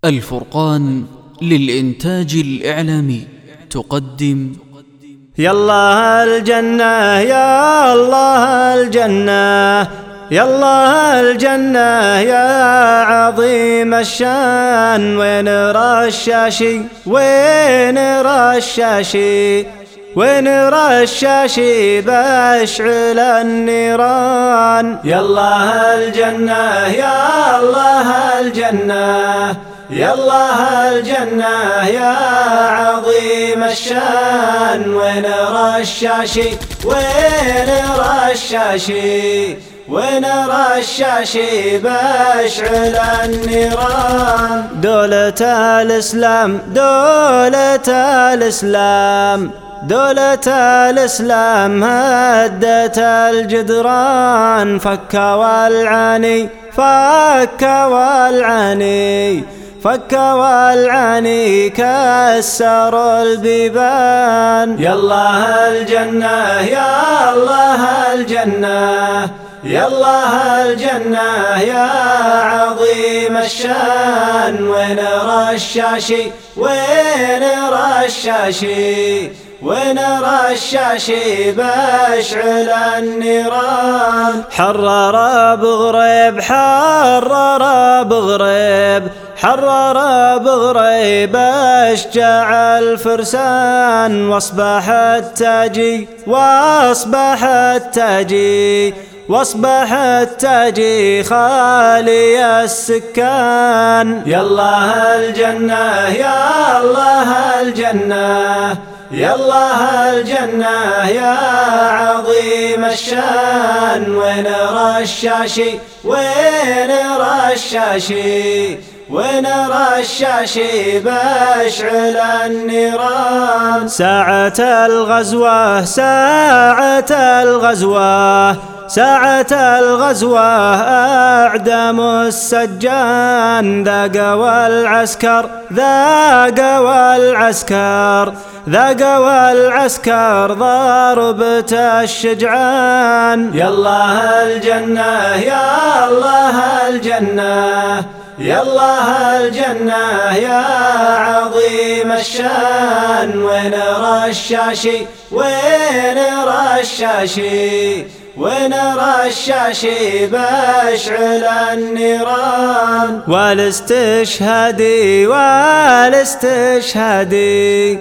الفرقان للإنتاج الإعلامي تقدم يالله الجنة يا الله الجنة، يالله الجنة يا عظيم الشان. وين رشاشي وين رشاشي وين رشاشي باشعل النيران. يالله الجنة يا الله الجنة، يالله الجنة يا عظيم الشان. وين رشاشي وين رشاشي وين رشاشي باشعل النيران. دولة الإسلام دولة الإسلام دولة الإسلام هدت الجدران. فك والعاني فك والعاني فك والعاني كسر البيبان. يالله الجنة يا الله الجنة، يالله الجنة يا عظيم الشان. وين رشاشي وين رشاشي وين رشاشي باشعل النيران. حرر بغريب حرر بغريب حرر بغريب اشجع الفرسان. واصبح التاجي واصبح التاجي واصبح التاجي خالي السكان. يالله الجنة يا الله الجنة، يالله الجنة يا عظيم الشان. وين رشاشي وين رشاشي وين رشاشي باشعل النيران. ساعة الغزوة ساعة الغزوة ساعة الغزوة أعدموا السجان. ذاق العسكر ذاق والعسكر ذاق والعسكر ضربة الشجعان. يالله الجنة يا الله الجنة، يالله الجنة يا عظيم الشان. وين رشاشي وين رشاشي وين رشاشي باشعل النيران. والاستشهادي والاستشهادي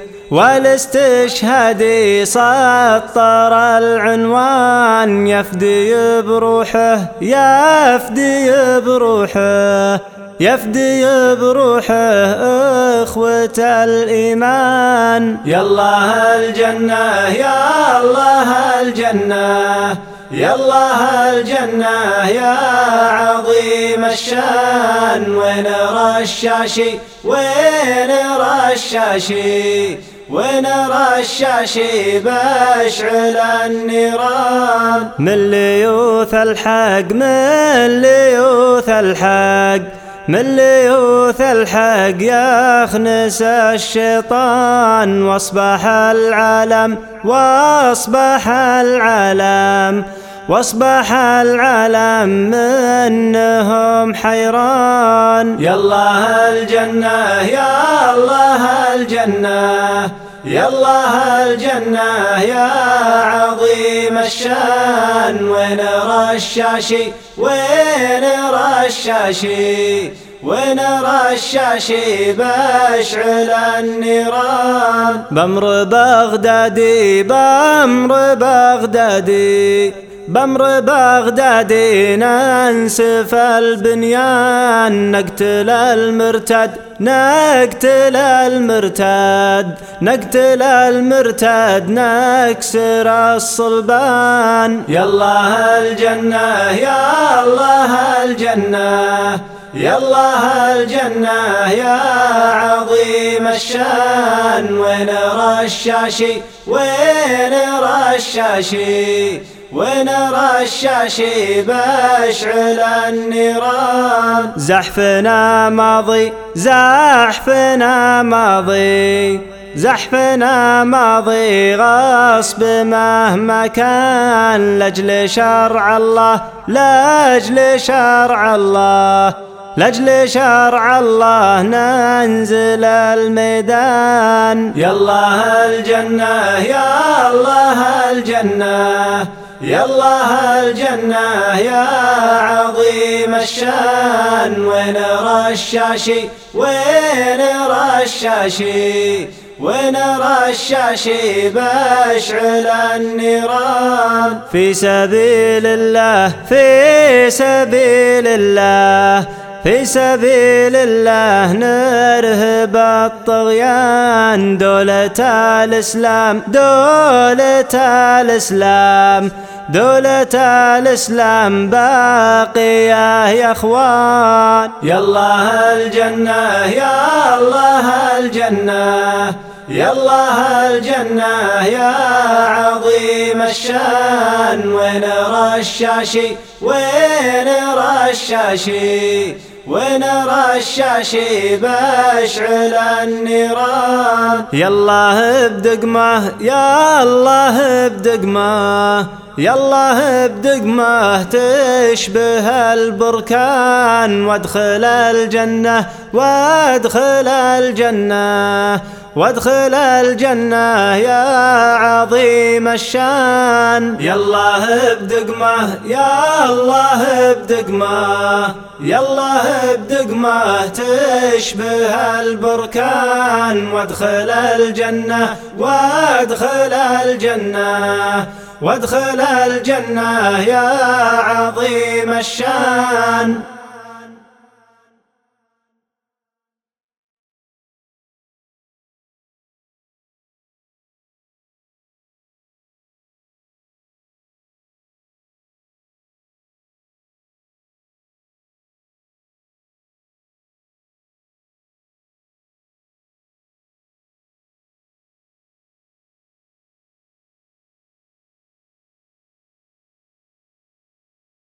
والاستشهادي سطر العنوان. يفدي بروحه يفدي بروحه يفدي بروحه إخوة الإيمان. يالله الجنة يا الله الجنة، يالله الجنة يا عظيم الشان. وين رشاشي وين رشاشي وين رشاشي باشعل النيران. من ليوث الحق من ليوث الحق من ليوث الحق يخنس الشيطان. واصبح العالم واصبح العالم واصبح العالم منهم حيران. يالله الجنة يا الله الجنة، يالله الجنة يا عظيم الشان. وين رشاشي وين رشاشي وين رشاشي باشعل النيران. بمر بغدادي بمر بغدادي بمر بغدادي ننسف البنيان. نقتل المرتد نقتل المرتد نقتل المرتد نكسر الصلبان. يالله الجنة يا الله الجنة، يالله الجنة يا عظيم الشان. وين رشاشي وين رشاشي وين رشاشي باشعل النيران. زحفنا ماضي زحفنا ماضي زحفنا ماضي غصب مهما كان. لأجل شرع الله لأجل شرع الله لأجل شرع الله ننزل الميدان. يا الله الجنة يا الله الجنة يا الله الجنة يا عظيم الشان. وين رشاشي وين رشاشي وين رشاشي باشعل النيران. في سبيل الله في سبيل الله في سبيل الله نرهب الطغيان. دولة الإسلام دولة الإسلام دولة الإسلام باقية يا أخوان. يا الله الجنة يا الله الجنة يا الله الجنة يا عظيم الشان. وين رشاشي وين رشاشي وين رشاشي باشعل النيران. يا الله بدقمه يا الله بدقمه يا الله بدقمه تشبه البركان. وادخل الجنة وادخل الجنة وادخل الجنة يا عظيم الشان. يا الله بدقمه يا الله بدقمه يا الله بدقمه تشبه البركان. وادخل الجنة وادخل الجنة وادخل الجنة يا عظيم الشان.